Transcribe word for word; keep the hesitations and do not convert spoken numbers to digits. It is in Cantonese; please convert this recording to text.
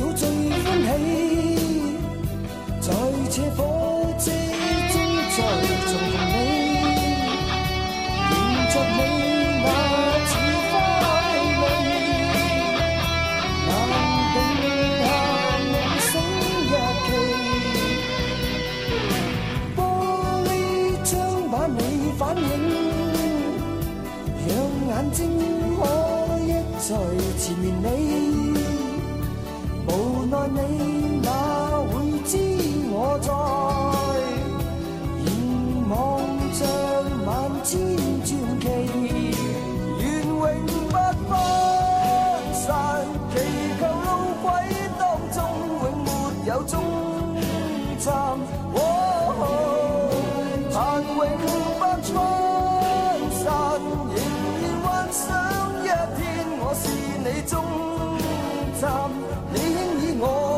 早最歡喜，在這火車中再重逢你，迎着你那似花淚，難定下夢醒日期，玻璃窗把你反映，讓眼睛可一再纏綿你，無奈你哪會知我在凝望着萬千傳奇，願永不分散，祈求路軌當中永沒有終站，盼永不分散，仍然幻想一天我是你終站，你輕以我